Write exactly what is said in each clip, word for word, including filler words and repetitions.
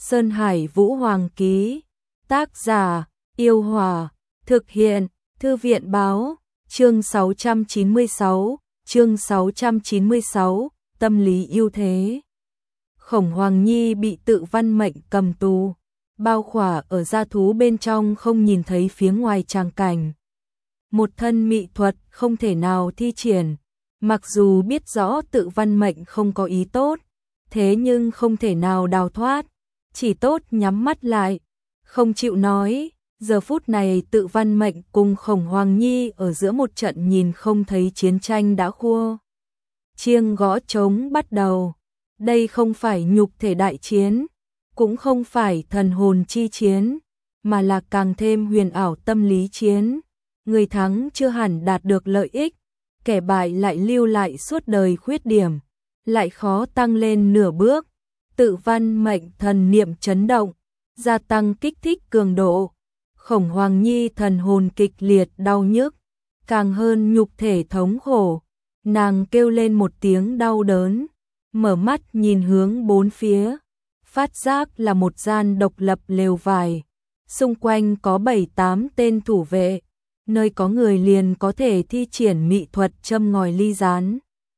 Sơn Hải Vũ Hoàng ký. Tác giả: Yêu Hòa. Thực hiện: Thư viện báo. Chương sáu trăm chín mươi sáu. Chương sáu trăm chín mươi sáu. Tâm lý ưu thế. Khổng Hoàng Nhi bị Tự Văn Mệnh cầm tù, bao khỏa ở gia thú bên trong, không nhìn thấy phía ngoài tràng cảnh. Một thân mị thuật không thể nào thi triển, mặc dù biết rõ Tự Văn Mệnh không có ý tốt, thế nhưng không thể nào đào thoát, chỉ tốt nhắm mắt lại, không chịu nói. Giờ phút này Tự Văn Mệnh cùng Khổng Hoàng Nhi ở giữa một trận nhìn không thấy chiến tranh đã khua chiêng gõ trống bắt đầu. Đây không phải nhục thể đại chiến, cũng không phải thần hồn chi chiến, mà là càng thêm huyền ảo tâm lý chiến. Người thắng chưa hẳn đạt được lợi ích, kẻ bại lại lưu lại suốt đời khuyết điểm, lại khó tăng lên nửa bước. Tự Văn Mệnh thần niệm chấn động, gia tăng kích thích cường độ. Khổng Hoàng Nhi thần hồn kịch liệt đau nhức, càng hơn nhục thể thống khổ. Nàng kêu lên một tiếng đau đớn, mở mắt nhìn hướng bốn phía, phát giác là một gian độc lập lều vải, xung quanh có bảy tám tên thủ vệ, nơi có người liền có thể thi triển mị thuật châm ngòi ly gián.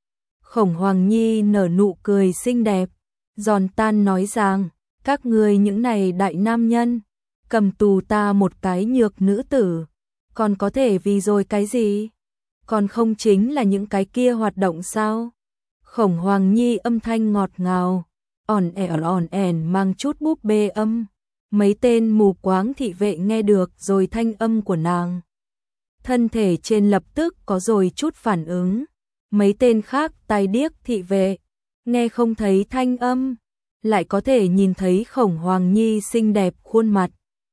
Khổng Hoàng Nhi nở nụ cười xinh đẹp, giòn tan nói rằng: các ngươi những này đại nam nhân, cầm tù ta một cái nhược nữ tử, còn có thể vì rồi cái gì? Còn không chính là những cái kia hoạt động sao? Khổng Hoàng Nhi âm thanh ngọt ngào, ỏn ẻn ỏn ẻn mang chút búp bê âm. Mấy tên mù quáng thị vệ nghe được rồi thanh âm của nàng, thân thể trên lập tức có rồi chút phản ứng. Mấy tên khác tai điếc thị vệ nghe không thấy thanh âm, lại có thể nhìn thấy Khổng Hoàng Nhi xinh đẹp khuôn mặt,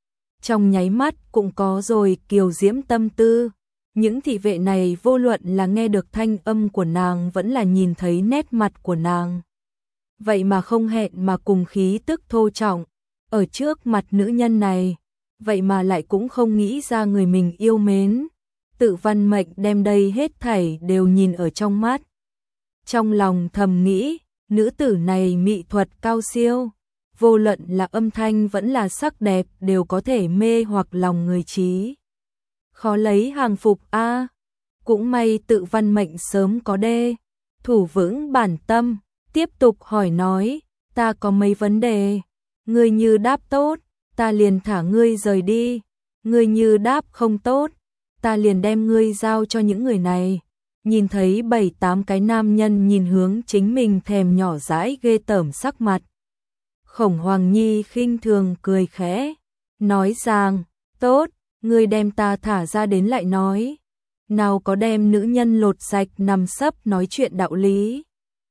trong nháy mắt cũng có rồi kiều diễm tâm tư. Những thị vệ này vô luận là nghe được thanh âm của nàng vẫn là nhìn thấy nét mặt của nàng, vậy mà không hẹn mà cùng khí tức thô trọng ở trước mặt nữ nhân này, vậy mà lại cũng không nghĩ ra người mình yêu mến. Tự Văn Mệnh đem đây hết thảy đều nhìn ở trong mắt, trong lòng thầm nghĩ, nữ tử này mị thuật cao siêu, vô luận là âm thanh vẫn là sắc đẹp đều có thể mê hoặc lòng người trí. Khó lấy hàng phục a. À. Cũng may Tự Văn Mệnh sớm có đê thủ vững bản tâm, tiếp tục hỏi nói: ta có mấy vấn đề, ngươi như đáp tốt, ta liền thả ngươi rời đi, ngươi như đáp không tốt, ta liền đem ngươi giao cho những người này. Nhìn thấy bảy tám cái nam nhân nhìn hướng chính mình thèm nhỏ dãi ghê tởm sắc mặt, Khổng Hoàng Nhi khinh thường cười khẽ, nói rằng: tốt, ngươi đem ta thả ra đến lại nói, nào có đem nữ nhân lột sạch nằm sấp nói chuyện đạo lý.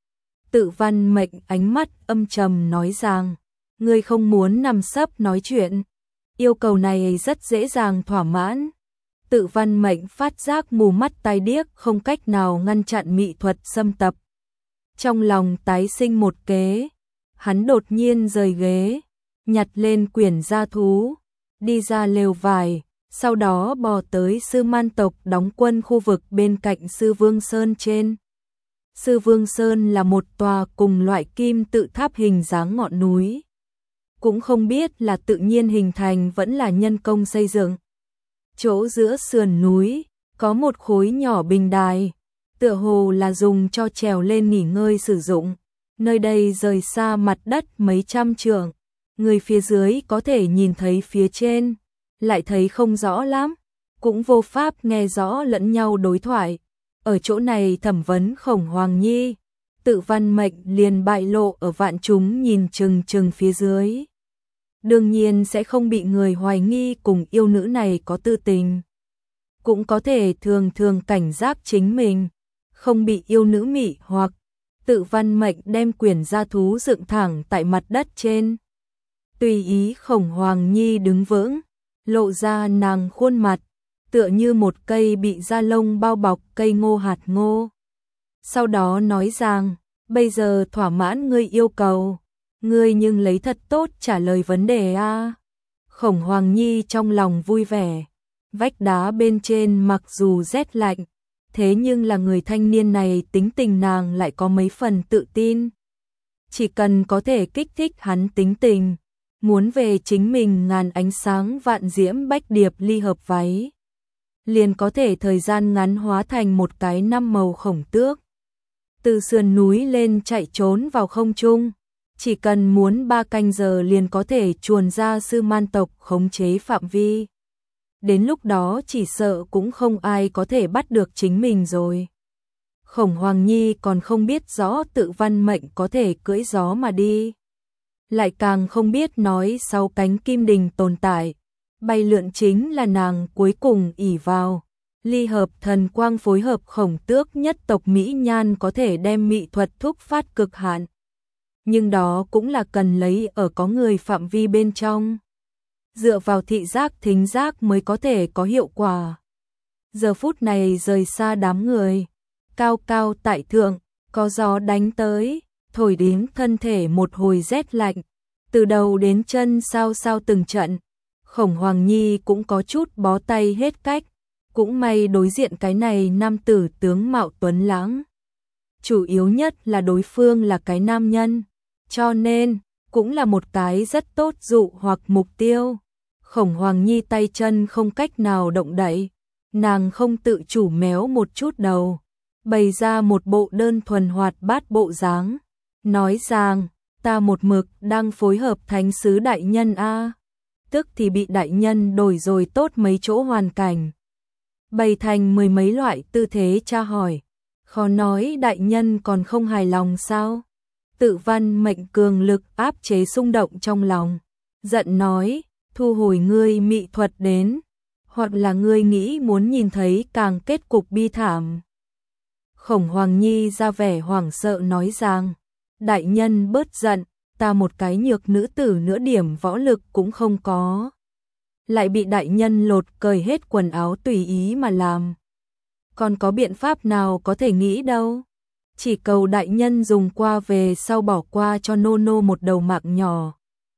Tự Văn Mệnh ánh mắt âm trầm nói rằng: ngươi không muốn nằm sấp nói chuyện, yêu cầu này rất dễ dàng thỏa mãn. Tự Văn Mệnh phát giác mù mắt tai điếc không cách nào ngăn chặn mị thuật xâm tập, trong lòng tái sinh một kế. Hắn đột nhiên rời ghế, nhặt lên quyển gia thú, đi ra lều vải, sau đó bò tới Sư Man tộc đóng quân khu vực bên cạnh Sư Vương Sơn trên. Sư Vương Sơn là một tòa cùng loại kim tự tháp hình dáng ngọn núi, cũng không biết là tự nhiên hình thành vẫn là nhân công xây dựng. Chỗ giữa sườn núi có một khối nhỏ bình đài, tựa hồ là dùng cho trèo lên nghỉ ngơi sử dụng. Nơi đây rời xa mặt đất mấy trăm trượng, người phía dưới có thể nhìn thấy phía trên, lại thấy không rõ lắm, cũng vô pháp nghe rõ lẫn nhau đối thoại. Ở chỗ này thẩm vấn Khổng Hoàng Nhi, Tự Văn Mệnh liền bại lộ ở vạn chúng nhìn chừng chừng phía dưới. Đương nhiên sẽ không bị người hoài nghi cùng yêu nữ này có tư tình, cũng có thể thường thường cảnh giác chính mình, không bị yêu nữ mị hoặc. Tự Văn Mệnh đem quyển gia thú dựng thẳng tại mặt đất trên, tùy ý Khổng Hoàng Nhi đứng vững, lộ ra nàng khuôn mặt, tựa như một cây bị da lông bao bọc cây ngô hạt ngô. Sau đó nói rằng: bây giờ thỏa mãn ngươi yêu cầu, ngươi nhưng lấy thật tốt trả lời vấn đề a. À. Khổng Hoàng Nhi trong lòng vui vẻ, vách đá bên trên mặc dù rét lạnh, thế nhưng là người thanh niên này tính tình nàng lại có mấy phần tự tin. Chỉ cần có thể kích thích hắn tính tình, muốn về chính mình ngàn ánh sáng vạn diễm bách điệp ly hợp váy. Liền có thể thời gian ngắn hóa thành một cái năm màu khổng tước. Từ sườn núi lên chạy trốn vào không trung, chỉ cần muốn ba canh giờ liền có thể chuồn ra Sư Man tộc khống chế phạm vi. Đến lúc đó chỉ sợ cũng không ai có thể bắt được chính mình rồi. Khổng Hoàng Nhi còn không biết rõ Tự Văn Mệnh có thể cưỡi gió mà đi. Lại càng không biết nói sau cánh kim đình tồn tại, bay lượn chính là nàng cuối cùng ỷ vào. Ly hợp thần quang phối hợp khổng tước nhất tộc Mỹ Nhan có thể đem mị thuật thúc phát cực hạn. Nhưng đó cũng là cần lấy ở có người phạm vi bên trong. Dựa vào thị giác thính giác mới có thể có hiệu quả. Giờ phút này rời xa đám người, cao cao tại thượng, có gió đánh tới, thổi đến thân thể một hồi rét lạnh, từ đầu đến chân sao sao từng trận. Khổng Hoàng Nhi cũng có chút bó tay hết cách, cũng may đối diện cái này nam tử tướng mạo tuấn lãng. Chủ yếu nhất là đối phương là cái nam nhân, cho nên cũng là một cái rất tốt dụ hoặc mục tiêu. Khổng Hoàng Nhi tay chân không cách nào động đậy, nàng không tự chủ méo một chút đầu, bày ra một bộ đơn thuần hoạt bát bộ dáng, nói rằng, ta một mực đang phối hợp thánh sứ đại nhân a. Tức thì bị đại nhân đổi rồi tốt mấy chỗ hoàn cảnh. Bày thành mười mấy loại tư thế tra hỏi, khó nói đại nhân còn không hài lòng sao? Tự Văn Mệnh cường lực áp chế xung động trong lòng, giận nói, thu hồi ngươi mị thuật đến, hoặc là ngươi nghĩ muốn nhìn thấy càng kết cục bi thảm. Khổng Hoàng Nhi ra vẻ hoảng sợ nói rằng, đại nhân bớt giận, ta một cái nhược nữ tử nửa điểm võ lực cũng không có. Lại bị đại nhân lột cởi hết quần áo tùy ý mà làm. Còn có biện pháp nào có thể nghĩ đâu. Chỉ cầu đại nhân dùng qua về sau bỏ qua cho nô nô một đầu mạng nhỏ.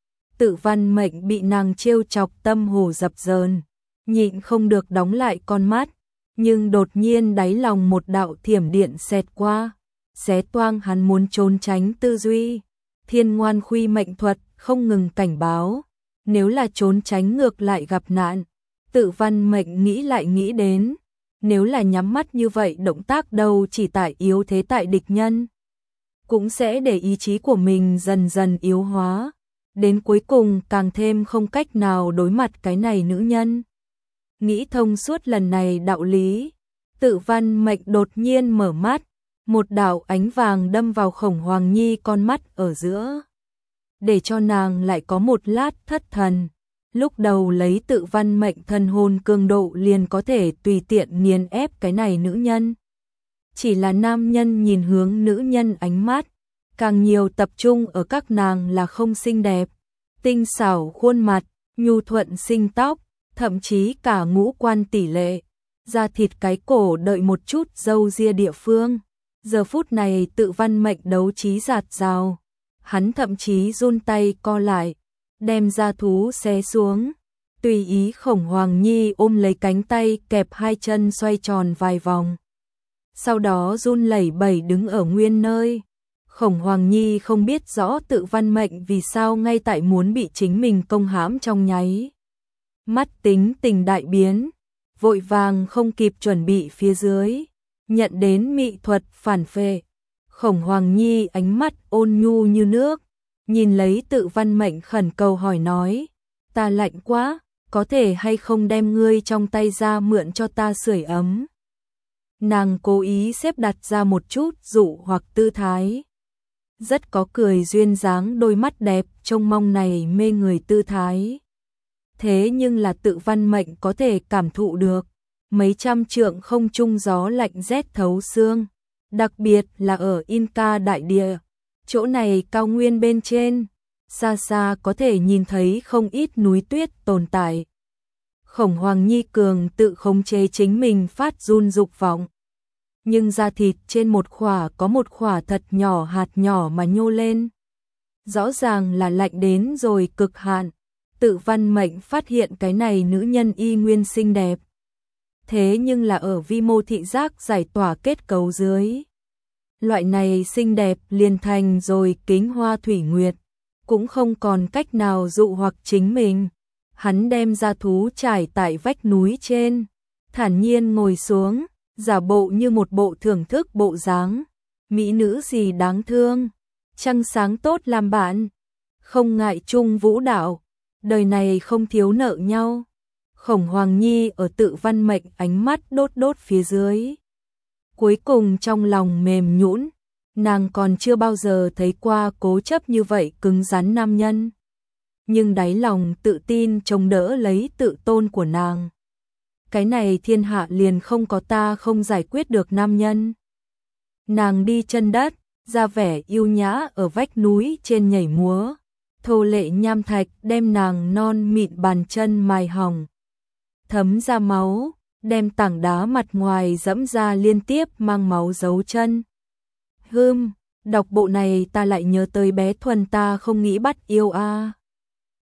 Tự Văn Mệnh bị nàng trêu chọc tâm hồ dập dờn, nhịn không được đóng lại con mắt, nhưng đột nhiên đáy lòng một đạo thiểm điện xẹt qua, xé toang hắn muốn trốn tránh tư duy. Thiên Ngoan Khuy mệnh thuật không ngừng cảnh báo, nếu là trốn tránh ngược lại gặp nạn. Tự Văn Mệnh nghĩ lại nghĩ đến, nếu là nhắm mắt như vậy động tác đâu chỉ tại yếu thế tại địch nhân, cũng sẽ để ý chí của mình dần dần yếu hóa, đến cuối cùng càng thêm không cách nào đối mặt cái này nữ nhân. Nghĩ thông suốt lần này đạo lý, Tự Văn Mệnh đột nhiên mở mắt, một đạo ánh vàng đâm vào Khổng Hoàng Nhi con mắt ở giữa, để cho nàng lại có một lát thất thần. Lúc đầu lấy Tự Văn Mệnh thần hồn cường độ liền có thể tùy tiện nghiền ép cái này nữ nhân. Chỉ là nam nhân nhìn hướng nữ nhân ánh mắt, càng nhiều tập trung ở các nàng là không xinh đẹp, tinh xảo khuôn mặt, nhu thuận xinh tóc, thậm chí cả ngũ quan tỷ lệ, da thịt cái cổ đợi một chút râu ria địa phương. Giờ phút này Tự Văn Mệnh đấu trí giạt rào, hắn thậm chí run tay co lại, đem da thú xé xuống, tùy ý Khổng Hoàng Nhi ôm lấy cánh tay kẹp hai chân xoay tròn vài vòng. Sau đó run lẩy bẩy đứng ở nguyên nơi. Khổng Hoàng Nhi không biết rõ Tự Văn Mệnh vì sao ngay tại muốn bị chính mình công hãm trong nháy mắt tính tình đại biến, vội vàng không kịp chuẩn bị phía dưới, nhận đến mị thuật phản phệ. Khổng Hoàng Nhi ánh mắt ôn nhu như nước, nhìn lấy Tự Văn Mệnh khẩn cầu hỏi nói, ta lạnh quá, có thể hay không đem ngươi trong tay ra mượn cho ta sưởi ấm. Nàng cố ý xếp đặt ra một chút dụ hoặc tư thái, rất có cười duyên dáng đôi mắt đẹp trông mong này mê người tư thái. Thế nhưng là Tự Văn Mệnh có thể cảm thụ được, mấy trăm trượng không trung gió lạnh rét thấu xương, đặc biệt là ở Inca đại địa, chỗ này cao nguyên bên trên, xa xa có thể nhìn thấy không ít núi tuyết tồn tại. Khổng Hoàng Nhi cường tự khống chế chính mình phát run dục vọng, nhưng da thịt trên một khỏa có một khỏa thật nhỏ hạt nhỏ mà nhô lên, rõ ràng là lạnh đến rồi cực hạn. Tự Văn Mệnh phát hiện cái này nữ nhân y nguyên xinh đẹp, thế nhưng là ở vi mô thị giác giải tỏa kết cấu dưới, loại này xinh đẹp liền thành rồi kính hoa thủy nguyệt, cũng không còn cách nào dụ hoặc chính mình. Hắn đem ra thú trải tại vách núi trên, thản nhiên ngồi xuống, giả bộ như một bộ thưởng thức bộ dáng. Mỹ nữ gì đáng thương, trăng sáng tốt làm bạn, không ngại chung vũ đạo, đời này không thiếu nợ nhau. Khổng Hoàng Nhi ở Tự Văn Mệnh ánh mắt đốt đốt phía dưới. Cuối cùng trong lòng mềm nhũn, nàng còn chưa bao giờ thấy qua cố chấp như vậy cứng rắn nam nhân. Nhưng đáy lòng tự tin chống đỡ lấy tự tôn của nàng. Cái này thiên hạ liền không có ta không giải quyết được nam nhân. Nàng đi chân đất, ra vẻ yêu nhã ở vách núi trên nhảy múa. Thô lệ nham thạch đem nàng non mịn bàn chân mài hỏng, thấm ra máu, đem tảng đá mặt ngoài dẫm ra liên tiếp mang máu dấu chân. Hừm, đọc bộ này ta lại nhớ tới bé Thuần ta không nghĩ bắt yêu a. À.